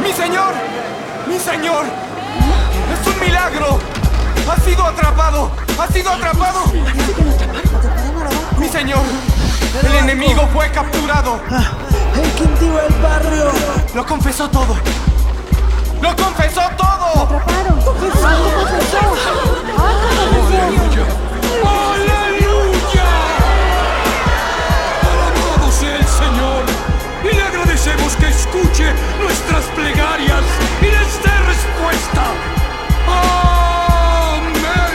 ¡Mi señor! ¡Mi señor! ¡Es un milagro! ¡Ha sido atrapado! ¡Ha sido atrapado! ¡Mi señor! ¡El enemigo fue capturado! ¡El Quintío del barrio! ¡Lo confesó todo! ¡Lo confesó todo! ¡Atraparon! ¡Aleluya! ¡Aleluya! ¡Alabado sea el Señor! Y le agradecemos que escuche nuestras plegarias y les dé respuesta. ¡Amén!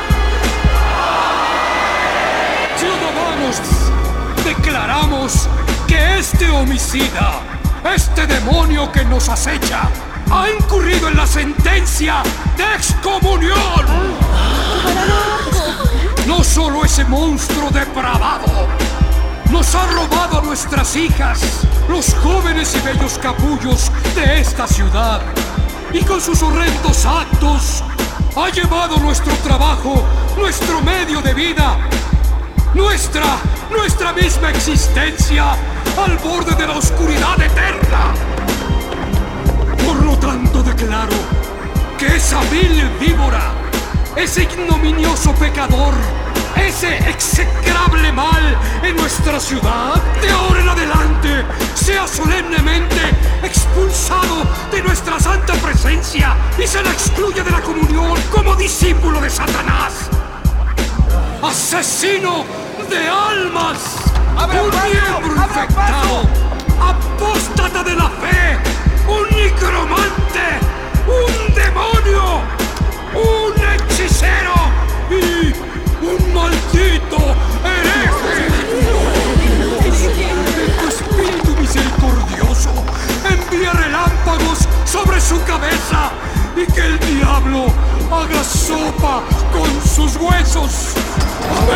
Ciudadanos, declaramos que este homicida, este demonio que nos acecha, ha incurrido en la sentencia de excomunión. No solo ese monstruo depravado nos ha robado a nuestras hijas, los jóvenes y bellos capullos de esta ciudad, y con sus horrendos actos ha llevado nuestro trabajo, nuestro medio de vida, nuestra misma existencia al borde de la oscuridad eterna. Por lo tanto, declaro que esa vil víbora, ese ignominioso pecador, ese execrable mal en nuestra ciudad, de ahora en adelante, sea solemnemente expulsado de nuestra santa presencia y se le excluye de la comunión como discípulo de Satanás. ¡Asesino de almas! ¡Un miembro infectado! ¡Apóstata de la fe! ¡Un necromante! ¡Un demonio! ¡Un hechicero! ¡Y un maldito hereje! Tu espíritu misericordioso envía relámpagos sobre su cabeza y que el diablo haga sopa con sus huesos.